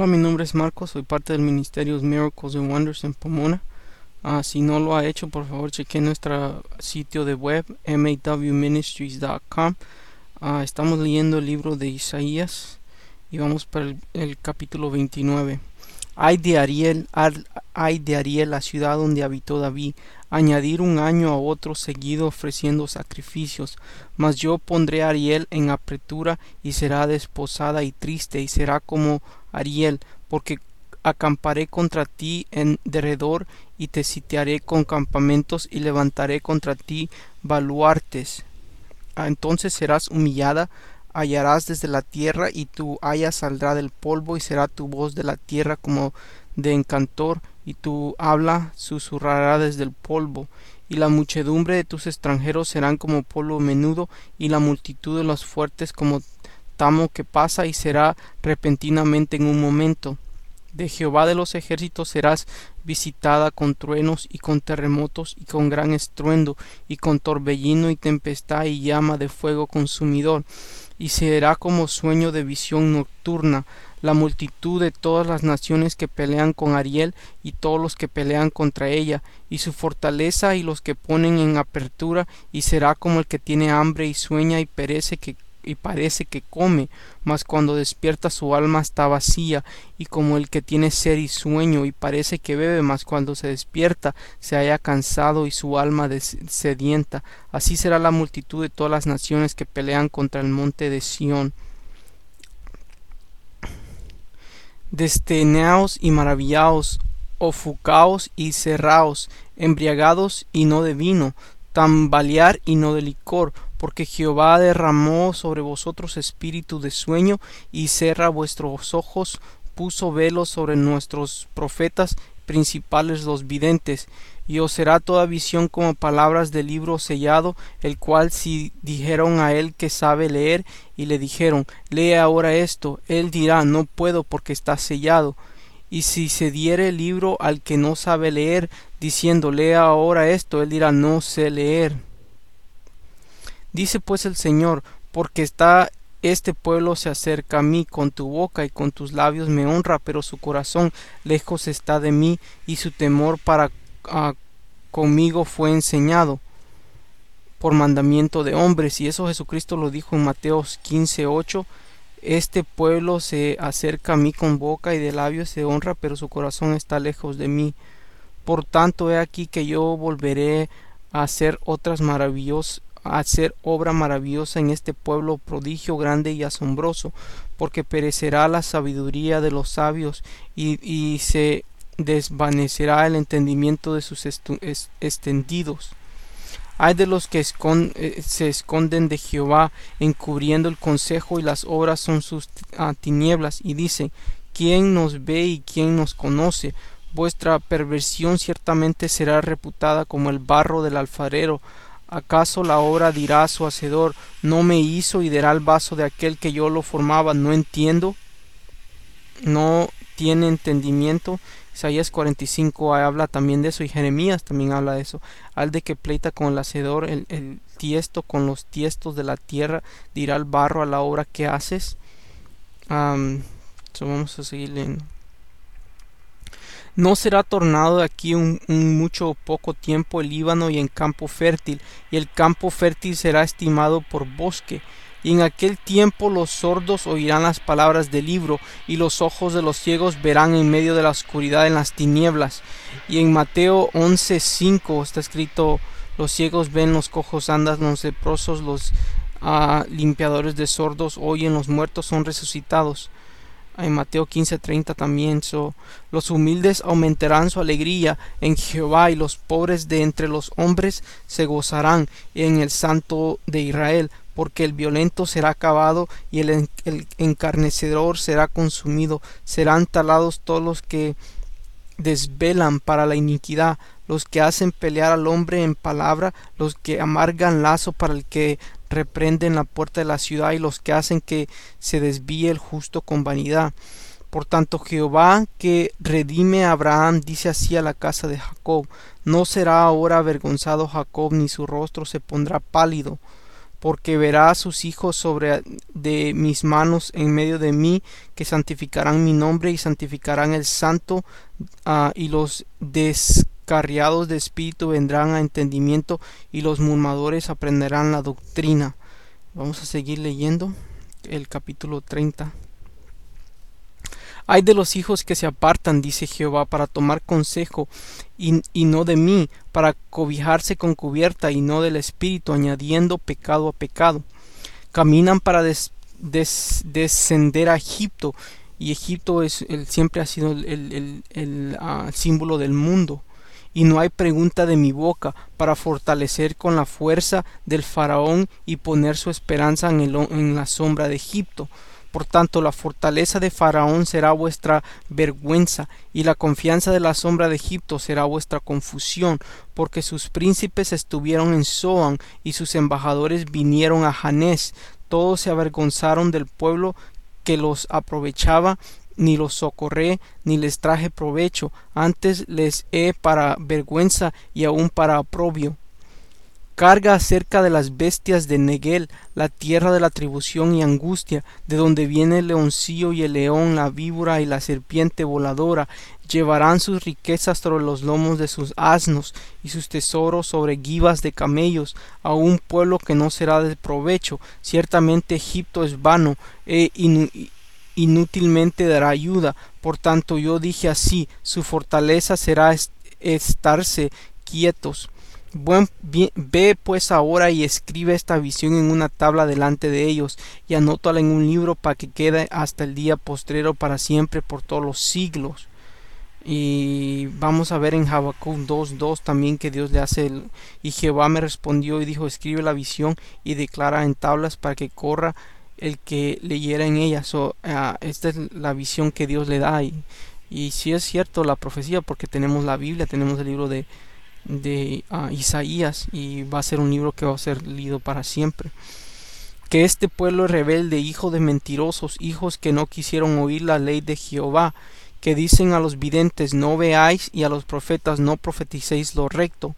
Hola, mi nombre es Marcos, soy parte del ministerio Miracles and Wonders en Pomona. Si no lo ha hecho, por favor cheque nuestro sitio de web mawministries.com. Estamos leyendo el libro de Isaías y vamos para el capítulo 29. Ay de Ariel, la ciudad donde habitó David, añadir un año a otro seguido ofreciendo sacrificios. Mas yo pondré a Ariel en apretura y será desposada y triste, y será como Ariel, porque acamparé contra ti en derredor y te sitiaré con campamentos y levantaré contra ti baluartes. Entonces serás humillada, hallarás desde la tierra, y tu haya saldrá del polvo, y será tu voz de la tierra como de encantor, y tu habla susurrará desde el polvo. Y la muchedumbre de tus extranjeros serán como polvo menudo, y la multitud de los fuertes como tamo que pasa, y será repentinamente en un momento. De Jehová de los ejércitos serás visitada con truenos y con terremotos y con gran estruendo y con torbellino y tempestad y llama de fuego consumidor, y será como sueño de visión nocturna. La multitud de todas las naciones que pelean con Ariel y todos los que pelean contra ella, y su fortaleza y los que ponen en apertura, y será como el que tiene hambre y sueña y parece que come, mas cuando despierta su alma está vacía, y como el que tiene sed y sueño y parece que bebe, mas cuando se despierta se halla cansado y su alma sedienta. Así será la multitud de todas las naciones que pelean contra el monte de Sión. Desteneaos y maravillaos, ofucaos y cerraos, embriagados y no de vino, tambalear y no de licor, porque Jehová derramó sobre vosotros espíritu de sueño, y cerra vuestros ojos, puso velos sobre nuestros profetas principales los videntes. Y os será toda visión como palabras de libro sellado, el cual si dijeron a él que sabe leer, y le dijeron, lee ahora esto, él dirá, no puedo porque está sellado. Y si se diere el libro al que no sabe leer, diciendo, lee ahora esto, él dirá, no sé leer. Dice pues el Señor, porque este pueblo se acerca a mí, con tu boca y con tus labios me honra, pero su corazón lejos está de mí, y su temor para conmigo fue enseñado por mandamiento de hombres. Y eso Jesucristo lo dijo en Mateo 15:8. Este pueblo se acerca a mí con boca y de labios se honra, pero su corazón está lejos de mí. Por tanto, he aquí que yo volveré a hacer obra maravillosa en este pueblo, prodigio grande y asombroso, porque perecerá la sabiduría de los sabios, y se desvanecerá el entendimiento de sus extendidos. Hay de los que se esconden de Jehová, encubriendo el consejo, y las obras son sus tinieblas, y dicen, ¿quién nos ve y quién nos conoce? Vuestra perversión ciertamente será reputada como el barro del alfarero. ¿Acaso la obra dirá a su hacedor, no me hizo? Y dirá el vaso de aquel que yo lo formaba, no entiendo, no tiene entendimiento. Isaías 45 habla también de eso, y Jeremías también habla de eso. Al de que pleita con el hacedor, el tiesto con los tiestos de la tierra, dirá el barro a la obra que haces. Vamos a seguir leyendo. No será tornado de aquí un mucho o poco tiempo el Líbano y en campo fértil, y el campo fértil será estimado por bosque. Y en aquel tiempo los sordos oirán las palabras del libro, y los ojos de los ciegos verán en medio de la oscuridad en las tinieblas. Y en Mateo 11:5 está escrito, los ciegos ven, los cojos andan, los leprosos, los limpiadores de sordos oyen, los muertos son resucitados. En Mateo 15:30 también. Los humildes aumentarán su alegría en Jehová, y los pobres de entre los hombres se gozarán en el Santo de Israel, porque el violento será acabado y el encarnecedor será consumido. Serán talados todos los que desvelan para la iniquidad, los que hacen pelear al hombre en palabra, los que amargan lazo para el que reprenden la puerta de la ciudad, y los que hacen que se desvíe el justo con vanidad. Por tanto, Jehová, que redime a Abraham, dice así a la casa de Jacob, no será ahora avergonzado Jacob, ni su rostro se pondrá pálido. porque verá a sus hijos sobre de mis manos en medio de mí, que santificarán mi nombre y santificarán el santo, y los descarriados de espíritu vendrán a entendimiento, y los murmuradores aprenderán la doctrina. Vamos a seguir leyendo el capítulo 30. Ay de los hijos que se apartan, dice Jehová, para tomar consejo, y no de mí, para cobijarse con cubierta, y no del Espíritu, añadiendo pecado a pecado. Caminan para descender a Egipto, y Egipto siempre ha sido el símbolo del mundo. Y no hay pregunta de mi boca, para fortalecer con la fuerza del faraón y poner su esperanza en la sombra de Egipto. Por tanto, la fortaleza de Faraón será vuestra vergüenza, y la confianza de la sombra de Egipto será vuestra confusión, porque sus príncipes estuvieron en Zoán, y sus embajadores vinieron a Janés. Todos se avergonzaron del pueblo que los aprovechaba, ni los socorré, ni les traje provecho, antes les he para vergüenza y aun para oprobio. Carga acerca de las bestias de Neguel, la tierra de la tribulación y angustia, de donde viene el leoncillo y el león, la víbora y la serpiente voladora. Llevarán sus riquezas sobre los lomos de sus asnos, y sus tesoros sobre guivas de camellos, a un pueblo que no será de provecho. Ciertamente Egipto es vano, inútilmente dará ayuda. Por tanto yo dije así, su fortaleza será estarse quietos. Ve pues ahora y escribe esta visión en una tabla delante de ellos, y anótala en un libro, para que quede hasta el día postrero, para siempre, por todos los siglos. Y vamos a ver en Habacuc 2:2 también que Dios le hace y Jehová me respondió y dijo: escribe la visión y declara en tablas, para que corra el que leyera en ella. Esta es la visión que Dios le da, y sí es cierto la profecía, porque tenemos la Biblia, tenemos el libro de Isaías, y va a ser un libro que va a ser leído para siempre. Que este pueblo es rebelde, hijo de mentirosos, hijos que no quisieron oír la ley de Jehová, que dicen a los videntes: no veáis, y a los profetas: no profeticéis lo recto.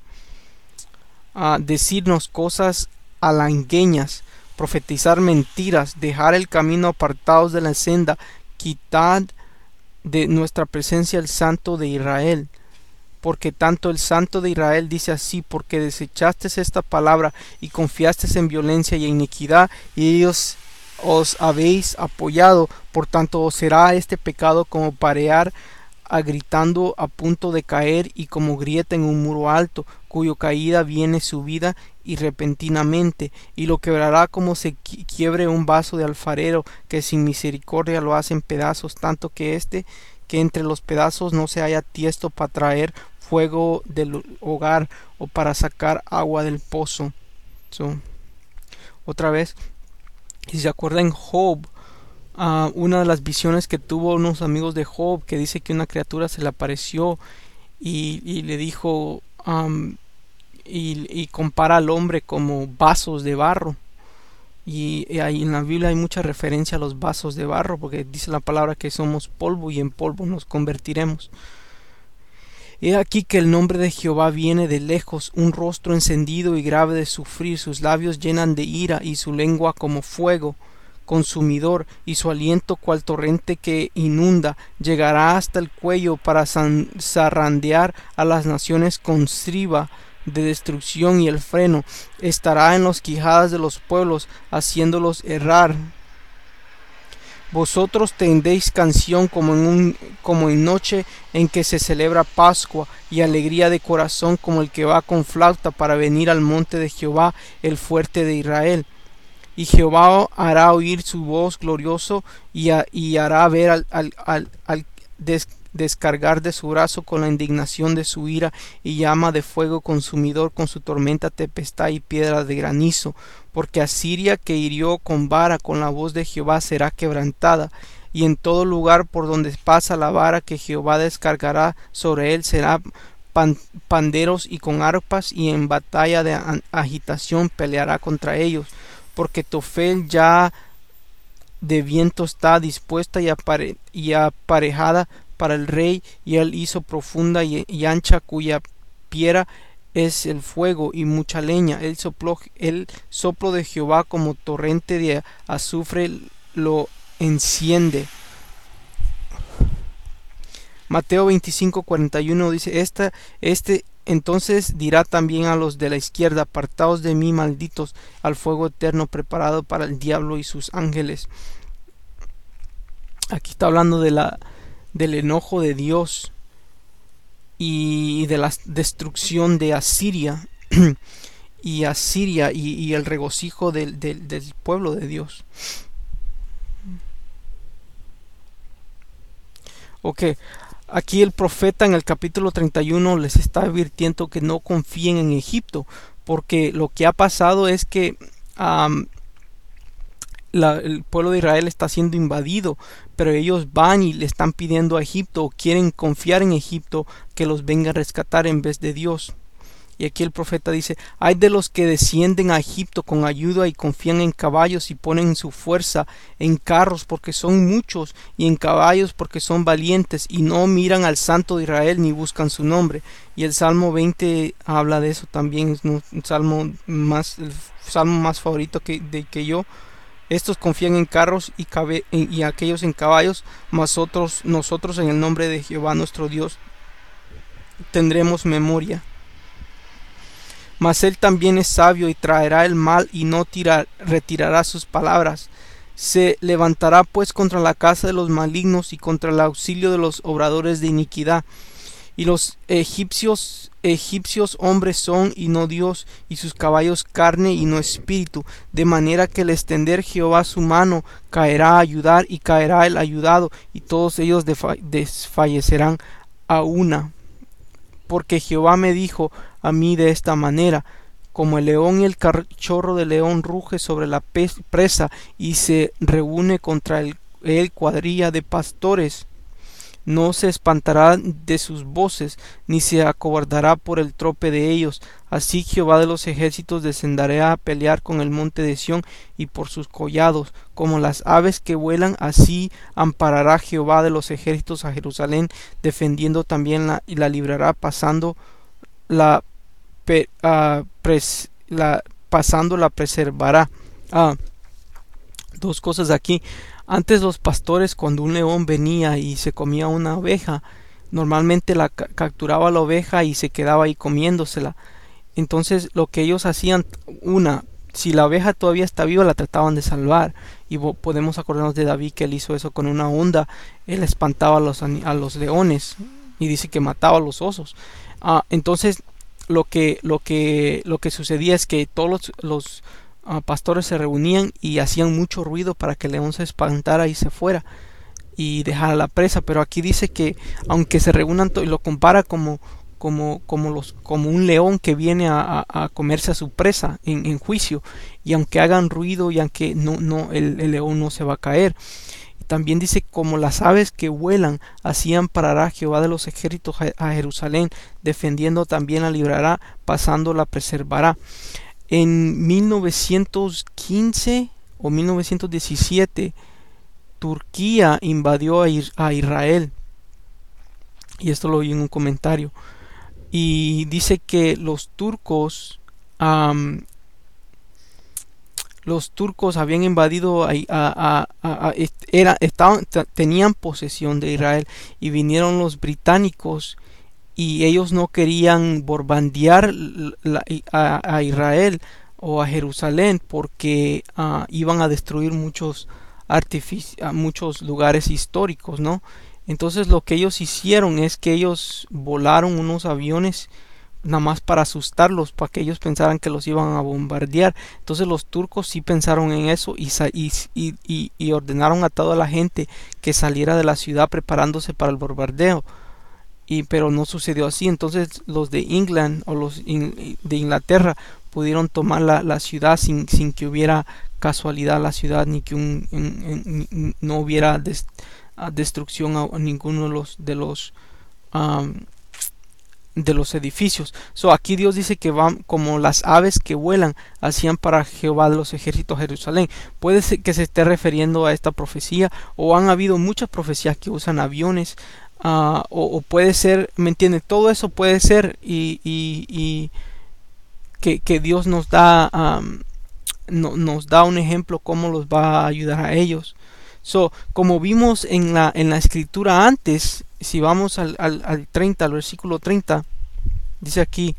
Decirnos cosas halangueñas, profetizar mentiras, dejar el camino apartados de la senda, quitad de nuestra presencia el Santo de Israel. Porque tanto el Santo de Israel dice así: porque desechasteis esta palabra y confiasteis en violencia y en iniquidad, y ellos os habéis apoyado. Por tanto os será este pecado como parear gritando a punto de caer, y como grieta en un muro alto, cuyo caída viene subida y repentinamente, y lo quebrará como se quiebre un vaso de alfarero, que sin misericordia lo hace en pedazos, tanto que entre los pedazos no se haya tiesto para traer fuego del hogar, o para sacar agua del pozo. Otra vez, si se acuerdan, Job, una de las visiones que tuvo unos amigos de Job, que dice que una criatura se le apareció y le dijo, y compara al hombre como vasos de barro. Y ahí en la Biblia hay mucha referencia a los vasos de barro, porque dice la palabra que somos polvo y en polvo nos convertiremos. He aquí que el nombre de Jehová viene de lejos, un rostro encendido y grave de sufrir, sus labios llenan de ira, y su lengua como fuego consumidor, y su aliento cual torrente que inunda. Llegará hasta el cuello para zarandear a las naciones con sriba de destrucción, y el freno estará en las quijadas de los pueblos, haciéndolos errar. Vosotros tendréis canción como en noche en que se celebra Pascua, y alegría de corazón como el que va con flauta para venir al monte de Jehová, el fuerte de Israel. Y Jehová hará oír su voz glorioso, y hará ver al descargar de su brazo con la indignación de su ira, y llama de fuego consumidor con su tormenta, tempestad y piedra de granizo. Porque Asiria, que hirió con vara, con la voz de Jehová será quebrantada, y en todo lugar por donde pasa la vara que Jehová descargará sobre él será panderos y con arpas, y en batalla de agitación peleará contra ellos. Porque Tofel ya de viento está dispuesta y aparejada para el rey, y él hizo profunda y ancha, cuya piedra es el fuego y mucha leña. El soplo de Jehová como torrente de azufre lo enciende. Mateo 25:41 dice, entonces dirá también a los de la izquierda, apartaos de mí, malditos, al fuego eterno preparado para el diablo y sus ángeles. Aquí está hablando del enojo de Dios y de la destrucción de Asiria y el regocijo del pueblo de Dios. Ok, aquí el profeta en el capítulo 31 les está advirtiendo que no confíen en Egipto, porque lo que ha pasado es que el pueblo de Israel está siendo invadido, pero ellos van y le están pidiendo a Egipto, o quieren confiar en Egipto, que los venga a rescatar en vez de Dios. Y aquí el profeta dice, hay de los que descienden a Egipto con ayuda y confían en caballos y ponen su fuerza en carros porque son muchos y en caballos porque son valientes y no miran al Santo de Israel ni buscan su nombre. Y el Salmo 20 habla de eso también, es el salmo más favorito que yo. Estos confían en carros y aquellos en caballos, mas nosotros en el nombre de Jehová nuestro Dios tendremos memoria. Mas él también es sabio y traerá el mal y no retirará sus palabras. Se levantará pues contra la casa de los malignos y contra el auxilio de los obradores de iniquidad. Y los egipcios hombres son y no Dios, y sus caballos carne y no espíritu, de manera que al extender Jehová su mano caerá a ayudar y caerá el ayudado, y todos ellos desfallecerán a una. Porque Jehová me dijo a mí de esta manera, como el león y el cachorro de león ruge sobre la presa y se reúne contra él cuadrilla de pastores, no se espantará de sus voces, ni se acobardará por el trope de ellos. Así Jehová de los ejércitos descenderá a pelear con el monte de Sión y por sus collados, como las aves que vuelan, así amparará Jehová de los ejércitos a Jerusalén, defendiendo también y la librará, pasando la preservará. Dos cosas aquí. Antes los pastores, cuando un león venía y se comía una oveja, normalmente la capturaba la oveja y se quedaba ahí comiéndosela. Entonces lo que ellos hacían, si la oveja todavía está viva, la trataban de salvar. Y podemos acordarnos de David, que él hizo eso con una onda. Él espantaba a los leones y dice que mataba a los osos. Entonces lo que sucedía es que todos los pastores se reunían y hacían mucho ruido para que el león se espantara y se fuera y dejara la presa. Pero aquí dice que aunque se reúnan y lo compara como un león que viene a comerse a su presa en juicio, y aunque hagan ruido y aunque el león no se va a caer. También dice, como las aves que vuelan, así amparará Jehová de los ejércitos a Jerusalén, defendiendo también la librará, pasando la preservará. En 1915 o 1917 Turquía invadió a Israel, y esto lo vi en un comentario, y dice que los turcos habían invadido tenían posesión de Israel, y vinieron los británicos y ellos no querían bombardear a Israel o a Jerusalén porque iban a destruir muchos lugares históricos, ¿no? Entonces lo que ellos hicieron es que ellos volaron unos aviones nada más para asustarlos, para que ellos pensaran que los iban a bombardear. Entonces los turcos sí pensaron en eso y ordenaron a toda la gente que saliera de la ciudad preparándose para el bombardeo. Pero no sucedió así. Entonces los de England o los de Inglaterra pudieron tomar la ciudad sin que hubiera casualidad la ciudad, ni que no hubiera destrucción a ninguno de los edificios. Aquí Dios dice que van como las aves que vuelan, hacían para Jehová de los ejércitos Jerusalén. Puede ser que se esté refiriendo a esta profecía, o han habido muchas profecías que usan aviones o puede ser, ¿me entiende? Todo eso puede ser y que Dios nos da, nos da un ejemplo cómo los va a ayudar a ellos. Como vimos en la escritura antes, si vamos al 30, al versículo 30, dice aquí,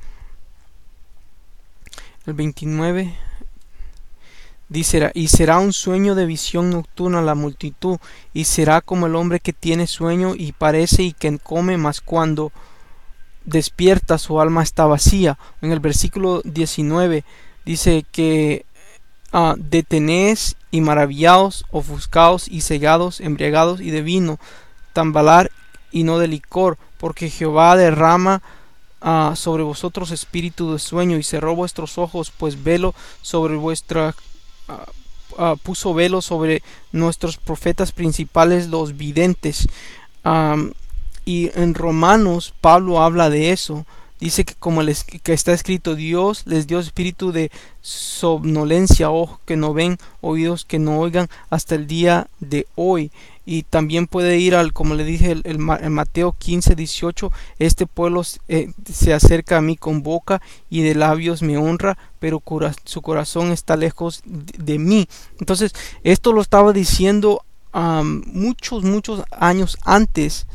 el 29, dice, y será un sueño de visión nocturna a la multitud, y será como el hombre que tiene sueño y parece y que come, mas cuando despierta su alma está vacía. En el versículo 19 dice que detenéis y maravillaos, ofuscaos y cegados, embriagados y de vino, tambalar y no de licor, porque Jehová derrama sobre vosotros espíritu de sueño y cerró vuestros ojos, pues velo sobre vuestra puso velo sobre nuestros profetas principales, los videntes. Y en Romanos Pablo habla de eso. Dice que como que está escrito, Dios les dio espíritu de somnolencia, ojos que no ven, oídos que no oigan, hasta el día de hoy. Y también puede ir como le dije en Mateo 15:18, este pueblo se acerca a mí con boca y de labios me honra, pero su corazón está lejos de mí. Entonces esto lo estaba diciendo muchos años antes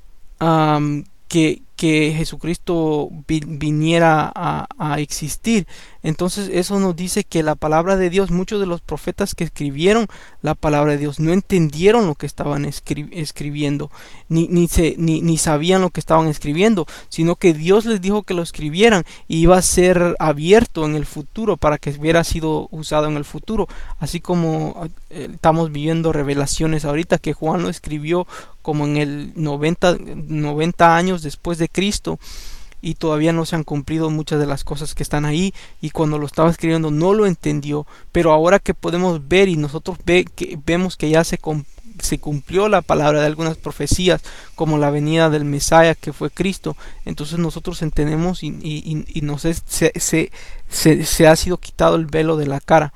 que Jesucristo viniera a existir. Entonces eso nos dice que la palabra de Dios, muchos de los profetas que escribieron la palabra de Dios no entendieron lo que estaban escribiendo, ni sabían lo que estaban escribiendo, sino que Dios les dijo que lo escribieran y iba a ser abierto en el futuro para que hubiera sido usado en el futuro, así como estamos viviendo revelaciones ahorita que Juan lo escribió como en el 90 años después de Cristo, y todavía no se han cumplido muchas de las cosas que están ahí, y cuando lo estaba escribiendo no lo entendió, pero ahora que podemos ver y nosotros vemos que ya se cumplió la palabra de algunas profecías, como la venida del Mesías que fue Cristo, entonces nosotros entendemos y se ha sido quitado el velo de la cara.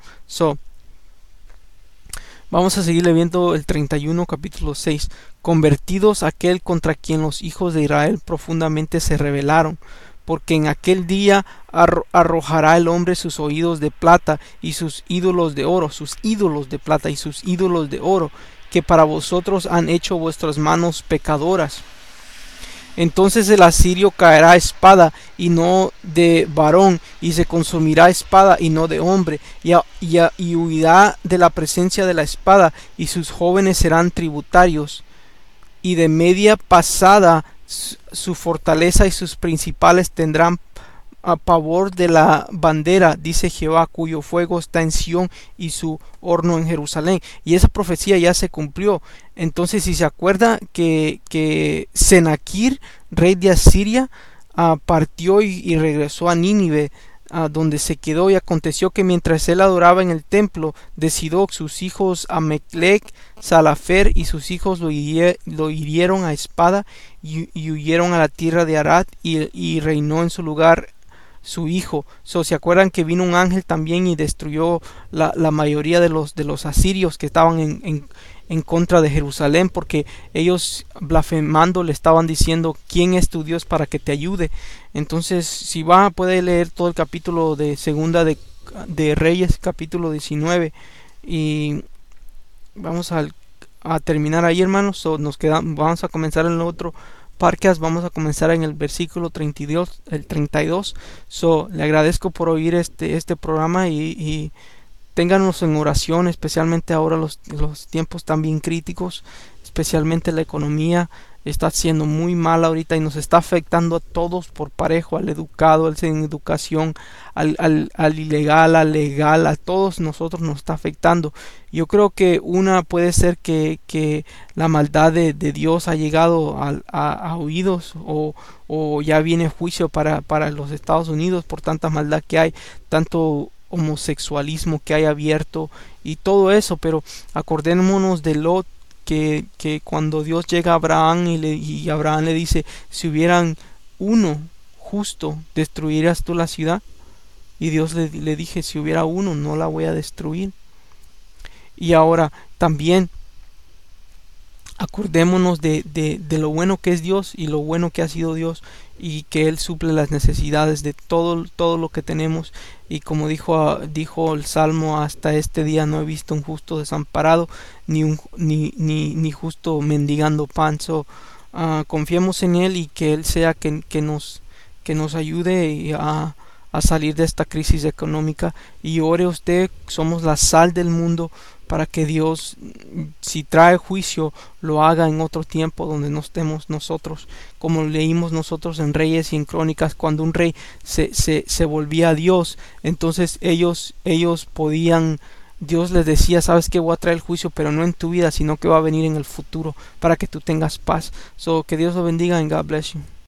Vamos a seguirle viendo el 31, capítulo 6. Convertidos aquel contra quien los hijos de Israel profundamente se rebelaron, porque en aquel día arrojará el hombre sus oídos de plata y sus ídolos de oro, sus ídolos de plata y sus ídolos de oro, que para vosotros han hecho vuestras manos pecadoras. Entonces el asirio caerá a espada y no de varón, y se consumirá espada y no de hombre, y huirá de la presencia de la espada, y sus jóvenes serán tributarios, y de media pasada su fortaleza y sus principales tendrán a pavor de la bandera, dice Jehová, cuyo fuego está en Sión y su horno en Jerusalén. Y esa profecía ya se cumplió. Entonces, si se acuerda que Senaquir, rey de Asiria, partió y regresó a Nínive, donde se quedó, y aconteció que mientras él adoraba en el templo de Sidoc, sus hijos Ameclec, Salafer y sus hijos lo hirieron a espada y huyeron a la tierra de Arad, y reinó en su lugar su hijo. Se acuerdan que vino un ángel también y destruyó la mayoría de los asirios que estaban en contra de Jerusalén, porque ellos blasfemando le estaban diciendo, ¿quién es tu Dios para que te ayude? Entonces, si puede leer todo el capítulo de segunda de Reyes, capítulo 19, y vamos a terminar ahí, hermanos. Vamos a comenzar en el otro podcast. Vamos a comenzar en el versículo 32, el 32. Le agradezco por oír este programa, y ténganos en oración, especialmente ahora los tiempos tan bien críticos, especialmente la economía está siendo muy mala ahorita y nos está afectando a todos por parejo, al educado, al sin educación, al ilegal, al legal, a todos nosotros nos está afectando. Yo creo que una puede ser que la maldad de Dios ha llegado a oídos, o ya viene juicio para los Estados Unidos por tanta maldad que hay, tanto homosexualismo que hay abierto y todo eso. Pero acordémonos de Lot, que cuando Dios llega a Abraham y Abraham le dice, si hubieran uno justo, ¿destruirías tú la ciudad? Y Dios le dije, si hubiera uno, no la voy a destruir. Y ahora también acordémonos de lo bueno que es Dios y lo bueno que ha sido Dios, y que Él suple las necesidades de todo lo que tenemos. Y como dijo el Salmo, hasta este día no he visto un justo desamparado, ni justo mendigando pan. Confiemos en Él, y que Él sea que nos ayude a salir de esta crisis económica. Y ore usted, somos la sal del mundo, para que Dios, si trae juicio, lo haga en otro tiempo donde no estemos nosotros. Como leímos nosotros en Reyes y en Crónicas, cuando un rey se volvía a Dios, entonces ellos podían, Dios les decía, sabes que voy a traer el juicio, pero no en tu vida, sino que va a venir en el futuro, para que tú tengas paz. Que Dios lo bendiga, and God bless you.